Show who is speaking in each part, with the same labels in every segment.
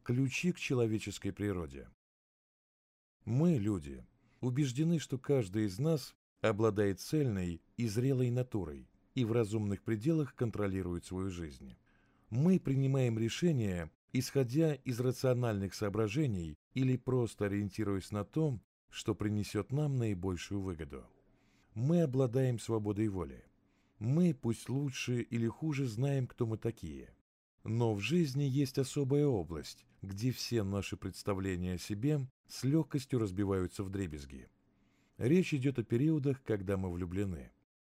Speaker 1: Ключи к человеческой природе. Мы, люди, убеждены, что каждый из нас обладает цельной и зрелой натурой и в разумных пределах контролирует свою жизнь. Мы принимаем решения, исходя из рациональных соображений или просто ориентируясь на то, что принесет нам наибольшую выгоду. Мы обладаем свободой воли. Мы, пусть лучше или хуже, знаем, кто мы такие. Но в жизни есть особая область, где все наши представления о себе с легкостью разбиваются вдребезги. Речь идет о периодах, когда мы влюблены.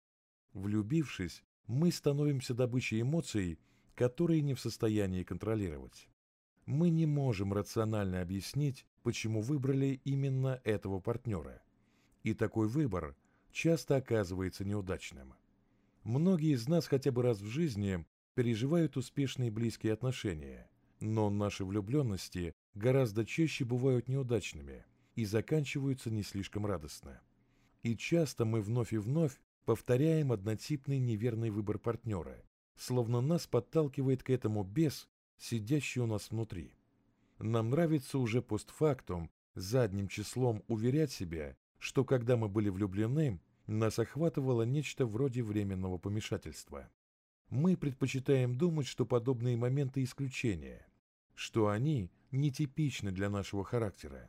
Speaker 1: Влюбившись, мы становимся добычей эмоций, которые не в состоянии контролировать. Мы не можем рационально объяснить, почему выбрали именно этого партнера. И такой выбор часто оказывается неудачным. Многие из нас хотя бы раз в жизни переживают успешные близкие отношения, но наши влюбленности гораздо чаще бывают неудачными и заканчиваются не слишком радостно. И часто мы вновь и вновь повторяем однотипный неверный выбор партнера, словно нас подталкивает к этому бес, сидящий у нас внутри. Нам нравится уже постфактум задним числом уверять себя, что когда мы были влюблены, нас охватывало нечто вроде временного помешательства. Мы предпочитаем думать, что подобные моменты исключения, что они нетипичны для нашего характера.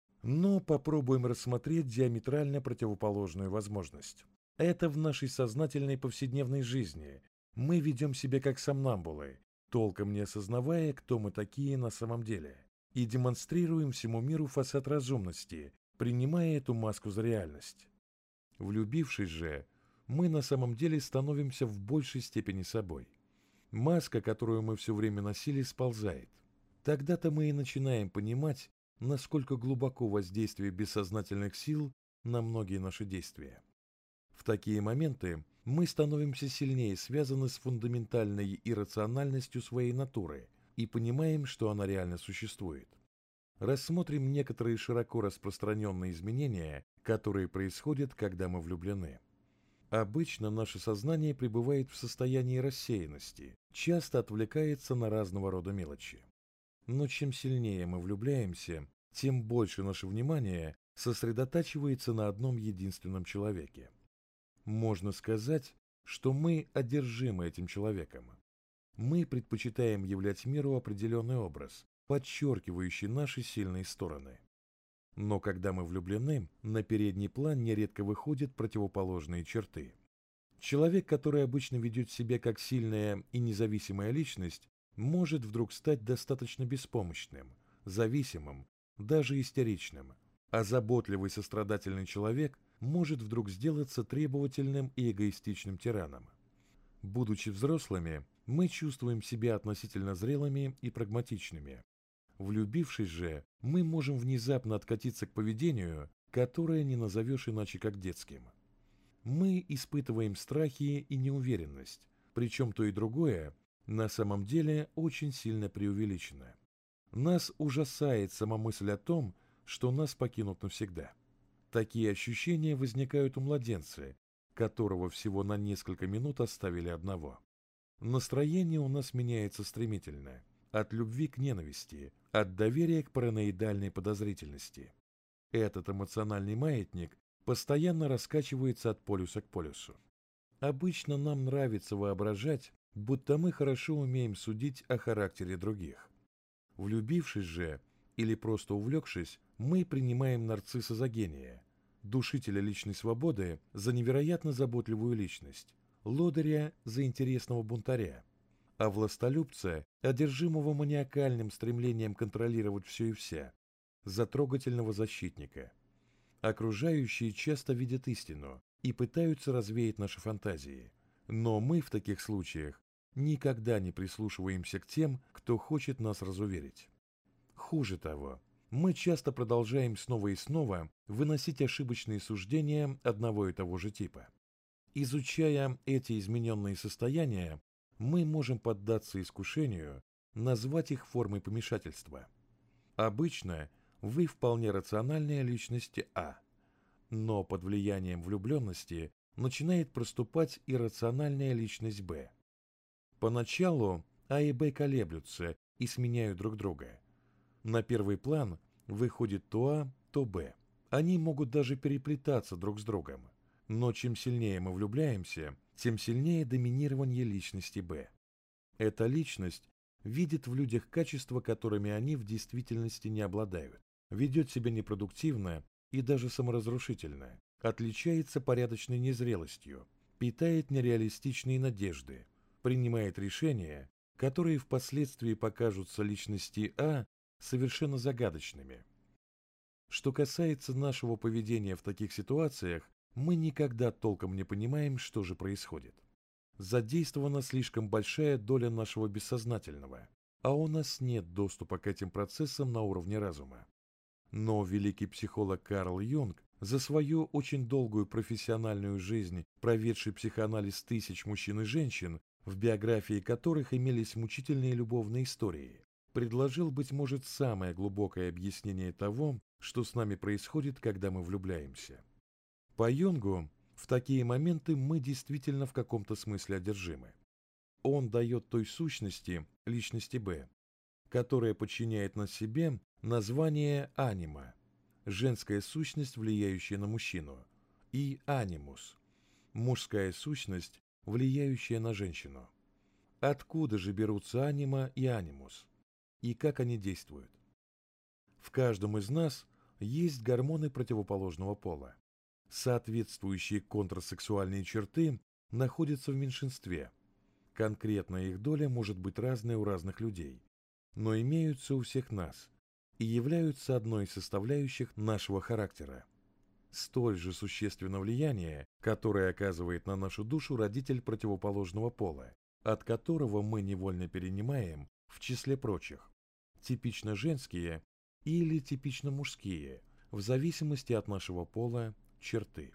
Speaker 1: Но попробуем рассмотреть диаметрально противоположную возможность. Это в нашей сознательной повседневной жизни. Мы ведем себя как сомнамбулы, толком не осознавая, кто мы такие на самом деле, и демонстрируем всему миру фасад разумности, принимая эту маску за реальность. Влюбившись же, мы на самом деле становимся в большей степени собой. Маска, которую мы все время носили, сползает. Тогда-то мы и начинаем понимать, насколько глубоко воздействие бессознательных сил на многие наши действия. В такие моменты мы становимся сильнее связаны с фундаментальной иррациональностью своей натуры и понимаем, что она реально существует. Рассмотрим некоторые широко распространенные изменения, которые происходят, когда мы влюблены. Обычно наше сознание пребывает в состоянии рассеянности, часто отвлекается на разного рода мелочи. Но чем сильнее мы влюбляемся, тем больше наше внимание сосредотачивается на одном единственном человеке. Можно сказать, что мы одержимы этим человеком. Мы предпочитаем являть миру определенный образ, подчеркивающий наши сильные стороны. Но когда мы влюблены, на передний план нередко выходят противоположные черты. Человек, который обычно ведет себя как сильная и независимая личность, может вдруг стать достаточно беспомощным, зависимым, даже истеричным, а заботливый сострадательный человек может вдруг сделаться требовательным и эгоистичным тираном. Будучи взрослыми, мы чувствуем себя относительно зрелыми и прагматичными. Влюбившись же, мы можем внезапно откатиться к поведению, которое не назовешь иначе как детским. Мы испытываем страхи и неуверенность, причем то и другое на самом деле очень сильно преувеличено. Нас ужасает сама мысль о том, что нас покинут навсегда. Такие ощущения возникают у младенца, которого всего на несколько минут оставили одного. Настроение у нас меняется стремительно, от любви к ненависти, от доверия к параноидальной подозрительности. Этот эмоциональный маятник постоянно раскачивается от полюса к полюсу. Обычно нам нравится воображать, будто мы хорошо умеем судить о характере других. Влюбившись же, или просто увлекшись, мы принимаем нарцисса за гения, душителя личной свободы за невероятно заботливую личность, лодыря за интересного бунтаря, а властолюбца, одержимого маниакальным стремлением контролировать все и вся, за трогательного защитника. Окружающие часто видят истину и пытаются развеять наши фантазии, но мы в таких случаях никогда не прислушиваемся к тем, кто хочет нас разуверить. Хуже того, мы часто продолжаем снова и снова выносить ошибочные суждения одного и того же типа. Изучая эти измененные состояния, мы можем поддаться искушению назвать их формой помешательства. Обычно вы вполне рациональная личность А, но под влиянием влюбленности начинает проступать иррациональная личность Б. Поначалу А и Б колеблются и сменяют друг друга, На первый план выходит то А, то Б. Они могут даже переплетаться друг с другом. Но чем сильнее мы влюбляемся, тем сильнее доминирование личности Б. Эта личность видит в людях качества, которыми они в действительности не обладают, ведет себя непродуктивно и даже саморазрушительно, отличается порядочной незрелостью, питает нереалистичные надежды, принимает решения, которые впоследствии покажутся личности А совершенно загадочными. Что касается нашего поведения в таких ситуациях, мы никогда толком не понимаем, что же происходит. Задействована слишком большая доля нашего бессознательного, а у нас нет доступа к этим процессам на уровне разума. Но великий психолог Карл Юнг, за свою очень долгую профессиональную жизнь, проведший психоанализ тысяч мужчин и женщин, в биографии которых имелись мучительные любовные истории, предложил, быть может, самое глубокое объяснение того, что с нами происходит, когда мы влюбляемся. По Юнгу, в такие моменты мы действительно в каком-то смысле одержимы. Он дает той сущности, личности Б, которая подчиняет на себе название анима, женская сущность, влияющая на мужчину, и анимус, мужская сущность, влияющая на женщину. Откуда же берутся анима и анимус? И как они действуют? В каждом из нас есть гормоны противоположного пола. Соответствующие контрсексуальные черты находятся в меньшинстве. Конкретная их доля может быть разной у разных людей, но имеются у всех нас и являются одной из составляющих нашего характера. Столь же существенно влияние, которое оказывает на нашу душу родитель противоположного пола, от которого мы невольно перенимаем, в числе прочих, типично женские или типично мужские, в зависимости от нашего пола, черты.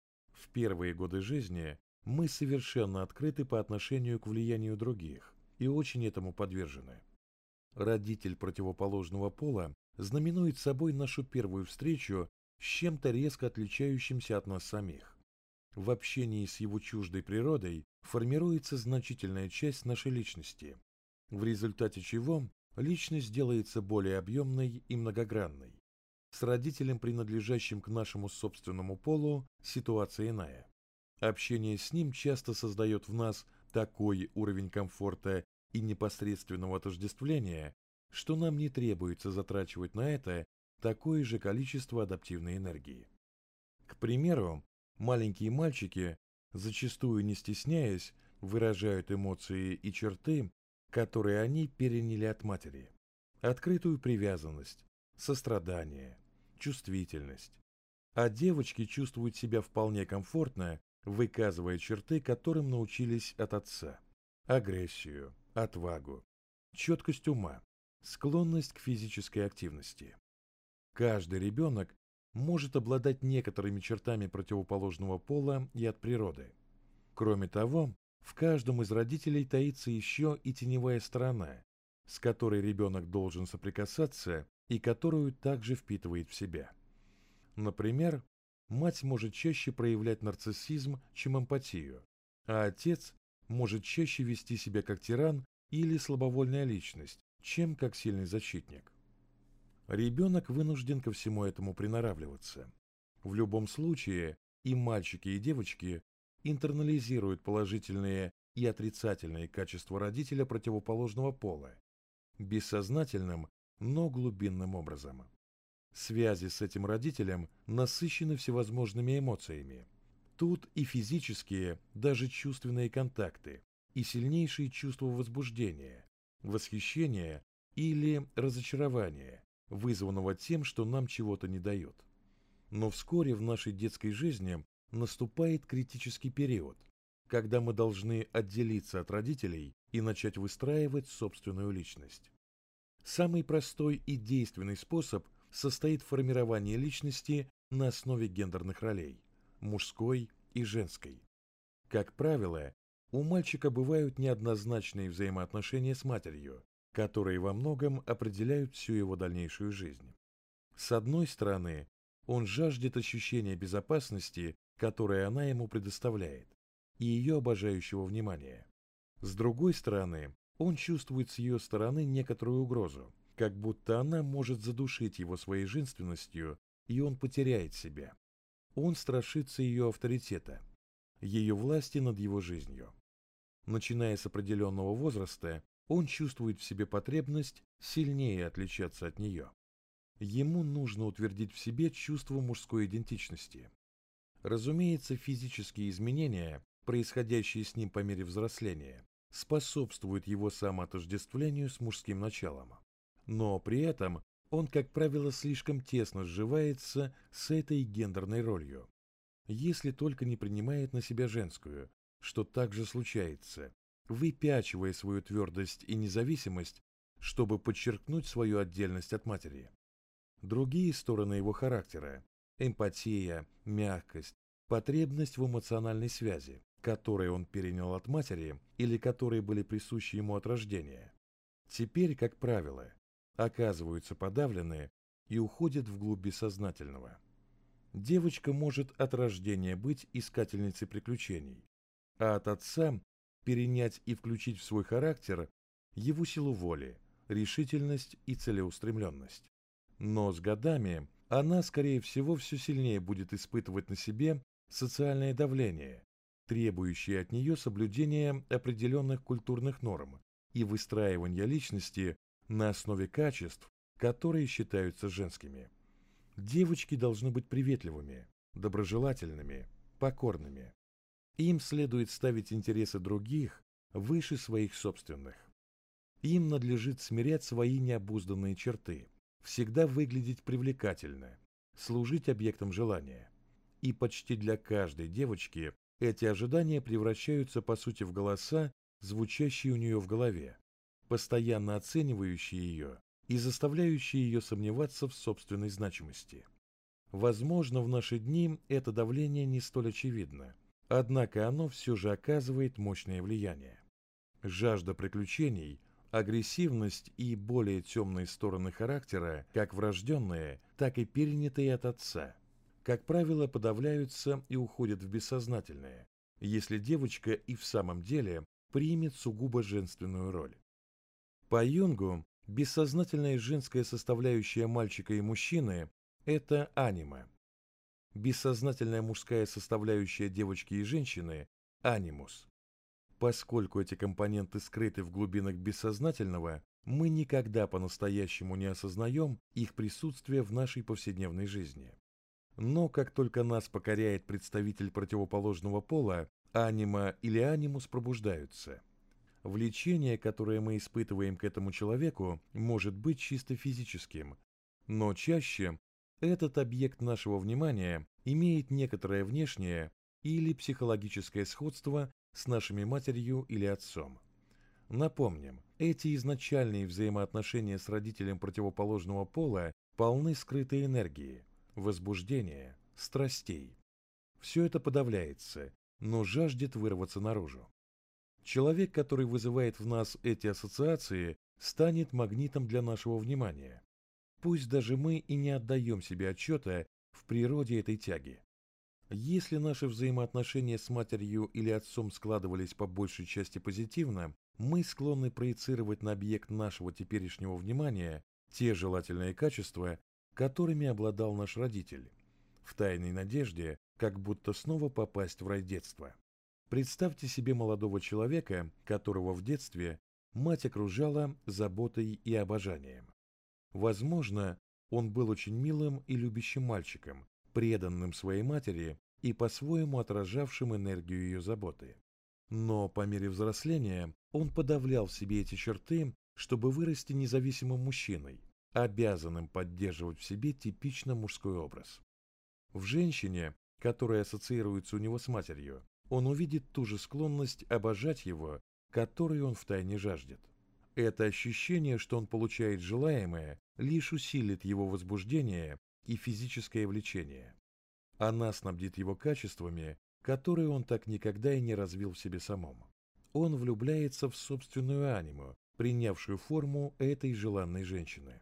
Speaker 1: В первые годы жизни мы совершенно открыты по отношению к влиянию других и очень этому подвержены. Родитель противоположного пола знаменует собой нашу первую встречу с чем-то резко отличающимся от нас самих. В общении с его чуждой природой формируется значительная часть нашей личности, в результате чего личность делается более объемной и многогранной. С родителем, принадлежащим к нашему собственному полу, ситуация иная. Общение с ним часто создает в нас такой уровень комфорта и непосредственного отождествления, что нам не требуется затрачивать на это такое же количество адаптивной энергии. К примеру, маленькие мальчики, зачастую не стесняясь, выражают эмоции и черты, которые они переняли от матери. Открытую привязанность, сострадание, чувствительность. А девочки чувствуют себя вполне комфортно, выказывая черты, которым научились от отца. Агрессию, отвагу, четкость ума, склонность к физической активности. Каждый ребенок может обладать некоторыми чертами противоположного пола и от природы. Кроме того, в каждом из родителей таится еще и теневая сторона, с которой ребенок должен соприкасаться и которую также впитывает в себя. Например, мать может чаще проявлять нарциссизм, чем эмпатию, а отец может чаще вести себя как тиран или слабовольная личность, чем как сильный защитник. Ребенок вынужден ко всему этому приноравливаться. В любом случае, и мальчики, и девочки интернализируют положительные и отрицательные качества родителя противоположного пола, бессознательным, но глубинным образом. Связи с этим родителем насыщены всевозможными эмоциями. Тут и физические, даже чувственные контакты, и сильнейшие чувства возбуждения, восхищения или разочарования, вызванного тем, что нам чего-то не дает. Но вскоре в нашей детской жизни наступает критический период, когда мы должны отделиться от родителей и начать выстраивать собственную личность. Самый простой и действенный способ состоит в формировании личности на основе гендерных ролей – мужской и женской. Как правило, у мальчика бывают неоднозначные взаимоотношения с матерью, которые во многом определяют всю его дальнейшую жизнь. С одной стороны, он жаждет ощущения безопасности, которое она ему предоставляет, и ее обожающего внимания. С другой стороны, он чувствует с ее стороны некоторую угрозу, как будто она может задушить его своей женственностью, и он потеряет себя. Он страшится ее авторитета, ее власти над его жизнью. Начиная с определенного возраста, он чувствует в себе потребность сильнее отличаться от нее. Ему нужно утвердить в себе чувство мужской идентичности. Разумеется, физические изменения, происходящие с ним по мере взросления, способствуют его самоотождествлению с мужским началом. Но при этом он, как правило, слишком тесно сживается с этой гендерной ролью, если только не принимает на себя женскую, что также случается, выпячивая свою твердость и независимость, чтобы подчеркнуть свою отдельность от матери. Другие стороны его характера – эмпатия, мягкость, потребность в эмоциональной связи, которые он перенял от матери или которые были присущи ему от рождения, теперь, как правило, оказываются подавлены и уходят вглубь бессознательного. Девочка может от рождения быть искательницей приключений, а от отца перенять и включить в свой характер его силу воли, решительность и целеустремленность. Но с годами она, скорее всего, все сильнее будет испытывать на себе социальное давление, требующее от нее соблюдения определенных культурных норм и выстраивания личности на основе качеств, которые считаются женскими. Девочки должны быть приветливыми, доброжелательными, покорными. Им следует ставить интересы других выше своих собственных. Им надлежит смирять свои необузданные черты, всегда выглядеть привлекательно, служить объектом желания. И почти для каждой девочки эти ожидания превращаются по сути в голоса, звучащие у нее в голове, постоянно оценивающие ее и заставляющие ее сомневаться в собственной значимости. Возможно, в наши дни это давление не столь очевидно, однако оно все же оказывает мощное влияние. Жажда приключений, агрессивность и более темные стороны характера, как врожденные, так и перенятые от отца, как правило, подавляются и уходят в бессознательное, если девочка и в самом деле примет сугубо женственную роль. По Юнгу, бессознательная женская составляющая мальчика и мужчины – это анима. Бессознательная мужская составляющая девочки и женщины – анимус. Поскольку эти компоненты скрыты в глубинах бессознательного, мы никогда по-настоящему не осознаем их присутствие в нашей повседневной жизни. Но как только нас покоряет представитель противоположного пола, анима или анимус пробуждаются. Влечение, которое мы испытываем к этому человеку, может быть чисто физическим, но чаще этот объект нашего внимания имеет некоторое внешнее или психологическое сходство с нашими матерью или отцом. Напомним, эти изначальные взаимоотношения с родителем противоположного пола полны скрытой энергии, возбуждения, страстей. Все это подавляется, но жаждет вырваться наружу. Человек, который вызывает в нас эти ассоциации, станет магнитом для нашего внимания. Пусть даже мы и не отдаем себе отчета в природе этой тяги. Если наши взаимоотношения с матерью или отцом складывались по большей части позитивно, мы склонны проецировать на объект нашего теперешнего внимания те желательные качества, которыми обладал наш родитель, в тайной надежде, как будто снова попасть в рай детства. Представьте себе молодого человека, которого в детстве мать окружала заботой и обожанием. Возможно, он был очень милым и любящим мальчиком, преданным своей матери и по-своему отражавшим энергию ее заботы. Но по мере взросления он подавлял в себе эти черты, чтобы вырасти независимым мужчиной, обязанным поддерживать в себе типично мужской образ. В женщине, которая ассоциируется у него с матерью, он увидит ту же склонность обожать его, которой он втайне жаждет. Это ощущение, что он получает желаемое, лишь усилит его возбуждение и физическое влечение. Она снабдит его качествами, которые он так никогда и не развил в себе самом. Он влюбляется в собственную аниму, принявшую форму этой желанной женщины.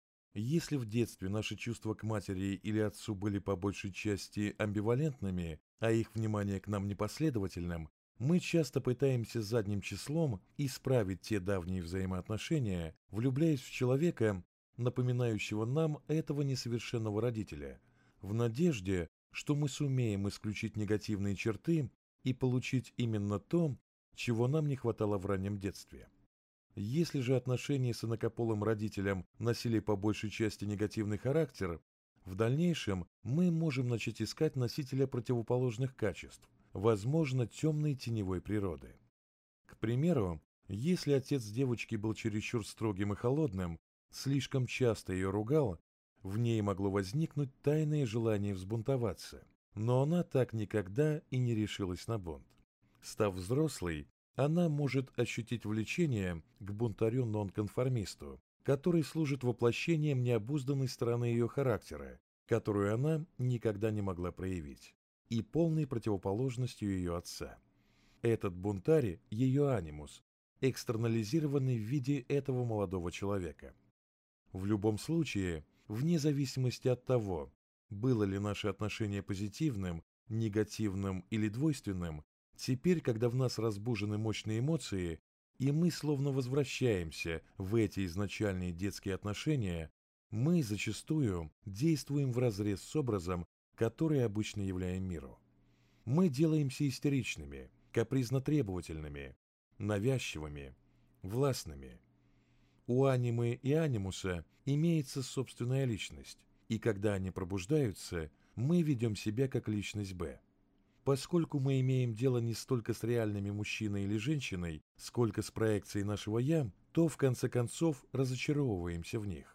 Speaker 1: Если в детстве наши чувства к матери или отцу были по большей части амбивалентными, а их внимание к нам непоследовательным, Мы часто пытаемся задним числом исправить те давние взаимоотношения, влюбляясь в человека, напоминающего нам этого несовершенного родителя, в надежде, что мы сумеем исключить негативные черты и получить именно то, чего нам не хватало в раннем детстве. Если же отношения с инакополым родителем носили по большей части негативный характер, в дальнейшем мы можем начать искать носителя противоположных качеств, возможно, темной теневой природы. К примеру, если отец девочки был чересчур строгим и холодным, слишком часто ее ругал, в ней могло возникнуть тайное желание взбунтоваться, но она так никогда и не решилась на бунт. Став взрослой, она может ощутить влечение к бунтарю-нонконформисту, который служит воплощением необузданной стороны ее характера, которую она никогда не могла проявить, и полной противоположностью ее отца. Этот бунтарь – ее анимус, экстернализированный в виде этого молодого человека. В любом случае, вне зависимости от того, было ли наше отношение позитивным, негативным или двойственным, теперь, когда в нас разбужены мощные эмоции, и мы словно возвращаемся в эти изначальные детские отношения, мы зачастую действуем вразрез с образом, который обычно являем миру. Мы делаемся истеричными, капризно-требовательными, навязчивыми, властными. У анимы и анимуса имеется собственная личность, и когда они пробуждаются, мы ведем себя как личность Б. Поскольку мы имеем дело не столько с реальными мужчиной или женщиной, сколько с проекцией нашего «я», то в конце концов разочаровываемся в них.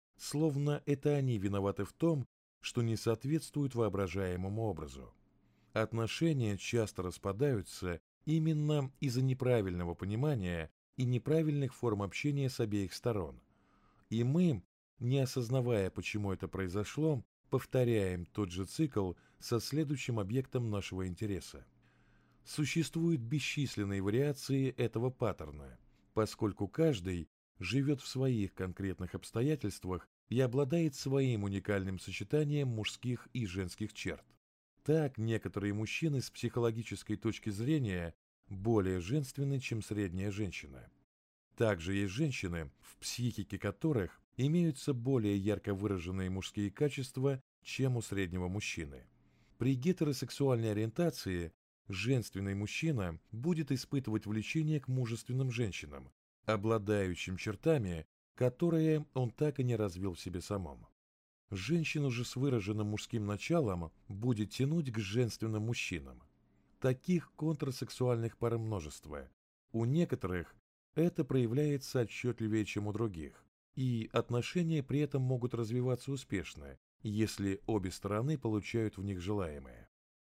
Speaker 1: Словно это они виноваты в том, что не соответствуют воображаемому образу. Отношения часто распадаются именно из-за неправильного понимания и неправильных форм общения с обеих сторон. И мы, не осознавая, почему это произошло, повторяем тот же цикл со следующим объектом нашего интереса. Существуют бесчисленные вариации этого паттерна, поскольку каждый живет в своих конкретных обстоятельствах и обладает своим уникальным сочетанием мужских и женских черт. Так, некоторые мужчины с психологической точки зрения более женственны, чем средняя женщина. Также есть женщины, в психике которых имеются более ярко выраженные мужские качества, чем у среднего мужчины. При гетеросексуальной ориентации женственный мужчина будет испытывать влечение к мужественным женщинам, обладающим чертами, которые он так и не развил в себе самом. Женщину же с выраженным мужским началом будет тянуть к женственным мужчинам. Таких контрсексуальных пар множество. У некоторых это проявляется отчетливее, чем у других, и отношения при этом могут развиваться успешно, если обе стороны получают в них желаемое.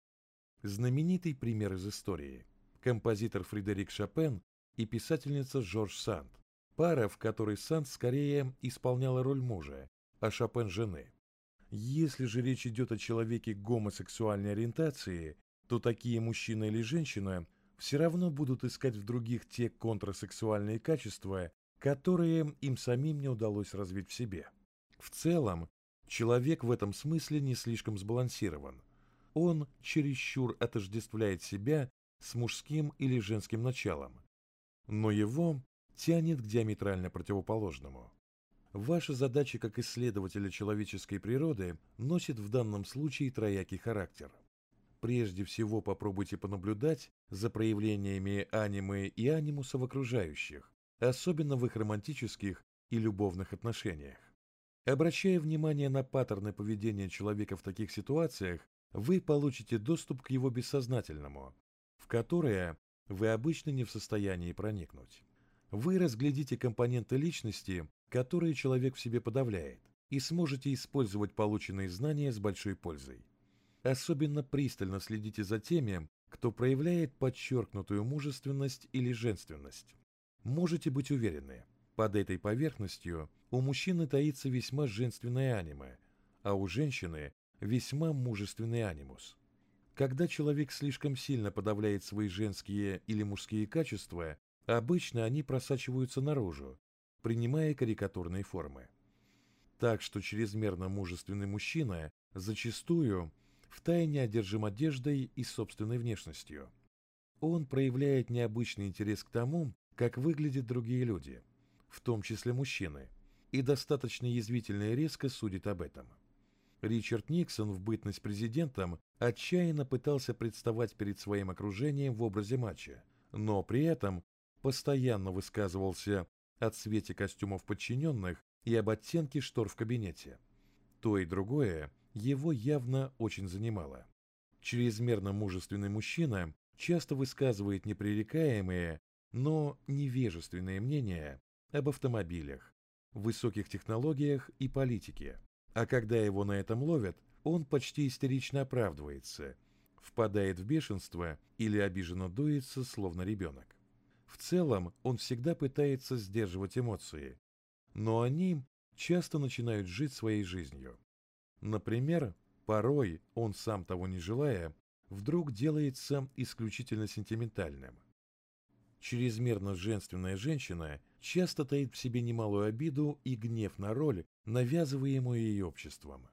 Speaker 1: Знаменитый пример из истории – композитор Фредерик Шопен и писательница Жорж Санд, пара, в которой Санд скорее исполняла роль мужа, а Шопен – жены. Если же речь идет о человеке гомосексуальной ориентации, то такие мужчина или женщина все равно будут искать в других те контрсексуальные качества, которые им самим не удалось развить в себе. В целом, человек в этом смысле не слишком сбалансирован. Он чересчур отождествляет себя с мужским или женским началом, но его тянет к диаметрально противоположному. Ваша задача как исследователя человеческой природы носит в данном случае троякий характер. Прежде всего попробуйте понаблюдать за проявлениями анимы и анимуса в окружающих, особенно в их романтических и любовных отношениях. Обращая внимание на паттерны поведения человека в таких ситуациях, вы получите доступ к его бессознательному, в которое вы обычно не в состоянии проникнуть. Вы разглядите компоненты личности, которые человек в себе подавляет, и сможете использовать полученные знания с большой пользой. Особенно пристально следите за теми, кто проявляет подчеркнутую мужественность или женственность. Можете быть уверены, под этой поверхностью у мужчины таится весьма женственная анима, а у женщины весьма мужественный анимус. Когда человек слишком сильно подавляет свои женские или мужские качества, обычно они просачиваются наружу, принимая карикатурные формы. Так что чрезмерно мужественный мужчина зачастую втайне одержим одеждой и собственной внешностью. он проявляет необычный интерес к тому, как выглядят другие люди, в том числе мужчины, и достаточно язвительно и резко судит об этом. Ричард Никсон в бытность президентом отчаянно пытался представать перед своим окружением в образе мачо, но при этом постоянно высказывался о цвете костюмов подчиненных и об оттенке штор в кабинете. То и другое его явно очень занимало. Чрезмерно мужественный мужчина часто высказывает непререкаемые, но невежественные мнения об автомобилях, высоких технологиях и политике. А когда его на этом ловят, он почти истерично оправдывается, впадает в бешенство или обиженно дуется, словно ребенок. В целом он всегда пытается сдерживать эмоции, но они часто начинают жить своей жизнью. Например, порой он, сам того не желая, вдруг делается исключительно сентиментальным. Чрезмерно женственная женщина часто таит в себе немалую обиду и гнев на роль, навязываемую ей обществом.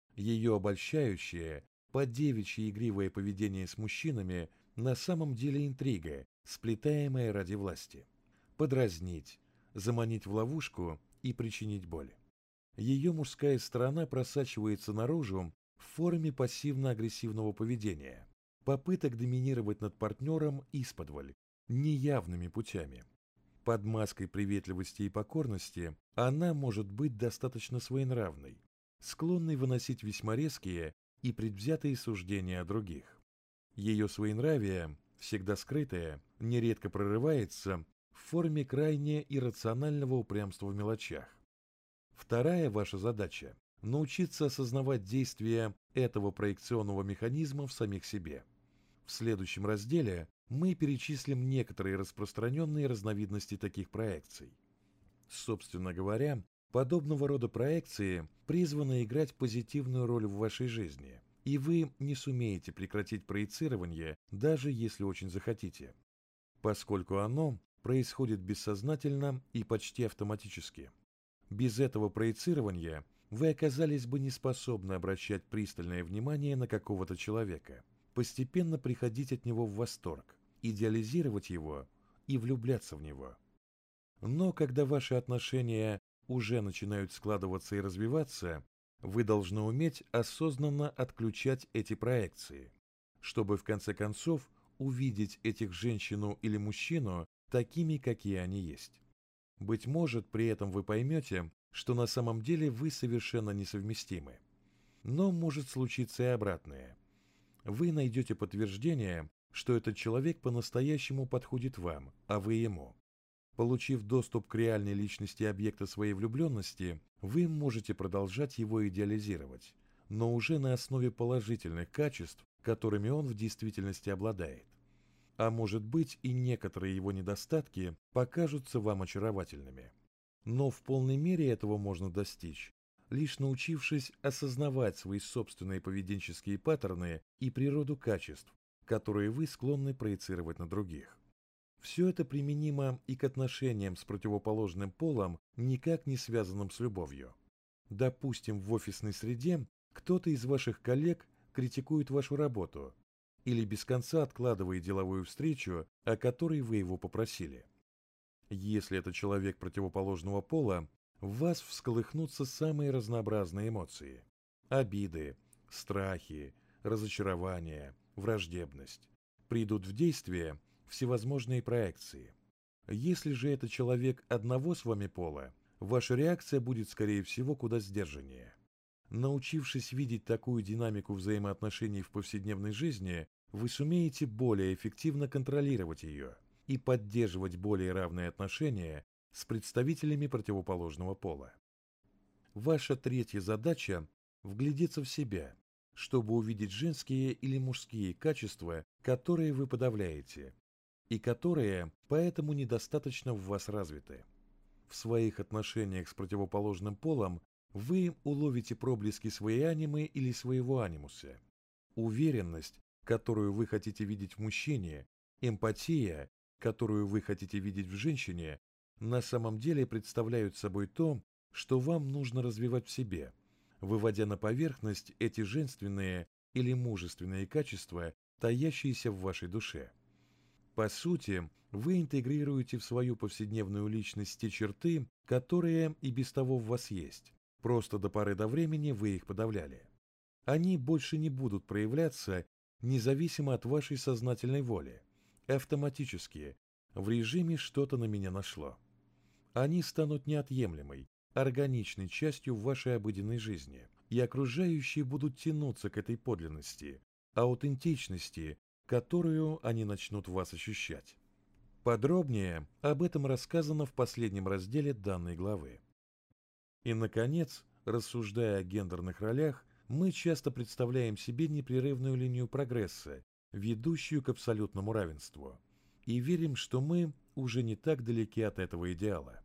Speaker 1: Ее обольщающее, по-девичьи игривое поведение с мужчинами на самом деле интрига, сплетаемая ради власти. Подразнить, заманить в ловушку и причинить боль. Ее мужская сторона просачивается наружу в форме пассивно-агрессивного поведения, попыток доминировать над партнером исподволь, неявными путями. Под маской приветливости и покорности она может быть достаточно своенравной, склонной выносить весьма резкие и предвзятые суждения о других. Ее своенравие, всегда скрытое, нередко прорывается в форме крайне иррационального упрямства в мелочах. Вторая ваша задача – научиться осознавать действия этого проекционного механизма в самих себе. В следующем разделе мы перечислим некоторые распространенные разновидности таких проекций. Собственно говоря, подобного рода проекции призваны играть позитивную роль в вашей жизни, и вы не сумеете прекратить проецирование, даже если очень захотите, поскольку оно происходит бессознательно и почти автоматически. Без этого проецирования вы оказались бы не способны обращать пристальное внимание на какого-то человека, постепенно приходить от него в восторг, идеализировать его и влюбляться в него. Но когда ваши отношения уже начинают складываться и развиваться, вы должны уметь осознанно отключать эти проекции, чтобы в конце концов увидеть этих женщину или мужчину такими, какие они есть. Быть может, при этом вы поймете, что на самом деле вы совершенно несовместимы. Но может случиться и обратное. Вы найдете подтверждение, что этот человек по-настоящему подходит вам, а вы ему. Получив доступ к реальной личности объекта своей влюбленности, вы можете продолжать его идеализировать, но уже на основе положительных качеств, которыми он в действительности обладает. А может быть, и некоторые его недостатки покажутся вам очаровательными. Но в полной мере этого можно достичь, лишь научившись осознавать свои собственные поведенческие паттерны и природу качеств, которые вы склонны проецировать на других. Все это применимо и к отношениям с противоположным полом, никак не связанным с любовью. Допустим, в офисной среде кто-то из ваших коллег критикует вашу работу или без конца откладывает деловую встречу, о которой вы его попросили. Если это человек противоположного пола, в вас всколыхнутся самые разнообразные эмоции. Обиды, страхи, разочарование, враждебность. Придут в действие всевозможные проекции. Если же это человек одного с вами пола, ваша реакция будет, скорее всего, куда сдержаннее. Научившись видеть такую динамику взаимоотношений в повседневной жизни, вы сумеете более эффективно контролировать ее и поддерживать более равные отношения с представителями противоположного пола. Ваша третья задача – вглядеться в себя, чтобы увидеть женские или мужские качества, которые вы подавляете, и которые поэтому недостаточно в вас развиты. В своих отношениях с противоположным полом вы уловите проблески своей анимы или своего анимуса, уверенность, которую вы хотите видеть в мужчине, эмпатия, которую вы хотите видеть в женщине, на самом деле представляют собой то, что вам нужно развивать в себе, выводя на поверхность эти женственные или мужественные качества, таящиеся в вашей душе. По сути, вы интегрируете в свою повседневную личность те черты, которые и без того в вас есть. Просто до поры до времени вы их подавляли. Они больше не будут проявляться независимо от вашей сознательной воли, автоматически, в режиме «что-то на меня нашло». Они станут неотъемлемой, органичной частью вашей обыденной жизни, и окружающие будут тянуться к этой подлинности, аутентичности, которую они начнут в вас ощущать. Подробнее об этом рассказано в последнем разделе данной главы. И, наконец, рассуждая о гендерных ролях, мы часто представляем себе непрерывную линию прогресса, ведущую к абсолютному равенству, и верим, что мы уже не так далеки от этого идеала.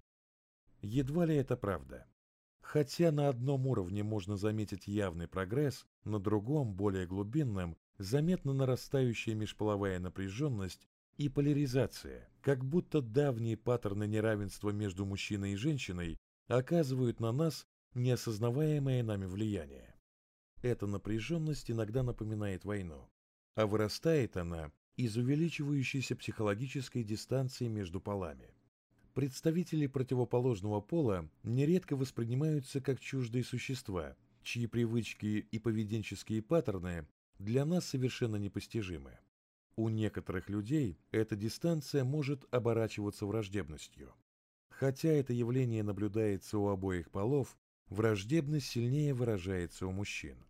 Speaker 1: Едва ли это правда. Хотя на одном уровне можно заметить явный прогресс, на другом, более глубинном, заметна нарастающая межполовая напряженность и поляризация, как будто давние паттерны неравенства между мужчиной и женщиной оказывают на нас неосознаваемое нами влияние. Эта напряженность иногда напоминает войну, а вырастает она из увеличивающейся психологической дистанции между полами. Представители противоположного пола нередко воспринимаются как чуждые существа, чьи привычки и поведенческие паттерны для нас совершенно непостижимы. У некоторых людей эта дистанция может оборачиваться враждебностью. Хотя это явление наблюдается у обоих полов, враждебность сильнее выражается у мужчин.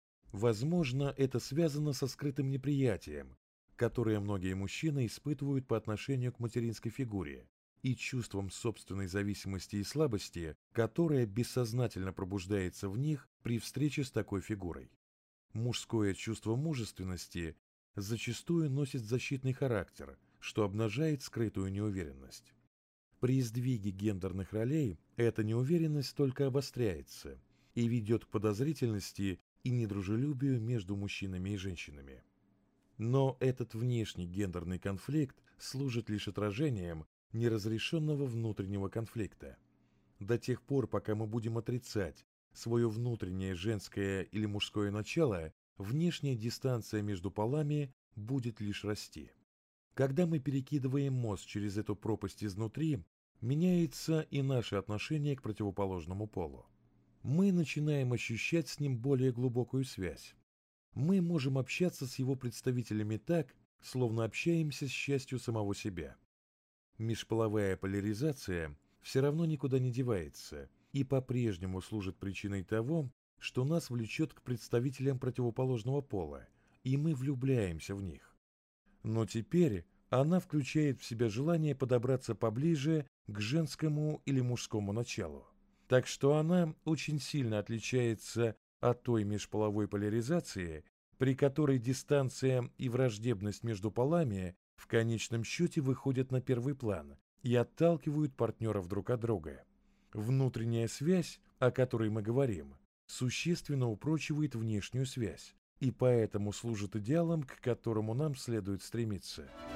Speaker 1: Возможно, это связано со скрытым неприятием, которое многие мужчины испытывают по отношению к материнской фигуре, и чувством собственной зависимости и слабости, которое бессознательно пробуждается в них при встрече с такой фигурой. Мужское чувство мужественности зачастую носит защитный характер, что обнажает скрытую неуверенность. При сдвиге гендерных ролей эта неуверенность только обостряется и ведет к подозрительности и недружелюбию между мужчинами и женщинами. Но этот внешний гендерный конфликт служит лишь отражением неразрешенного внутреннего конфликта. До тех пор, пока мы будем отрицать свое внутреннее женское или мужское начало, внешняя дистанция между полами будет лишь расти. Когда мы перекидываем мост через эту пропасть изнутри, меняется и наше отношение к противоположному полу. Мы начинаем ощущать с ним более глубокую связь. Мы можем общаться с его представителями так, словно общаемся с частью самого себя. Межполовая поляризация все равно никуда не девается и по-прежнему служит причиной того, что нас влечет к представителям противоположного пола, и мы влюбляемся в них. Но теперь она включает в себя желание подобраться поближе к женскому или мужскому началу. Так что она очень сильно отличается от той межполовой поляризации, при которой дистанция и враждебность между полами в конечном счете выходят на первый план и отталкивают партнеров друг от друга. Внутренняя связь, о которой мы говорим, существенно упрочивает внешнюю связь и поэтому служит идеалом, к которому нам следует стремиться.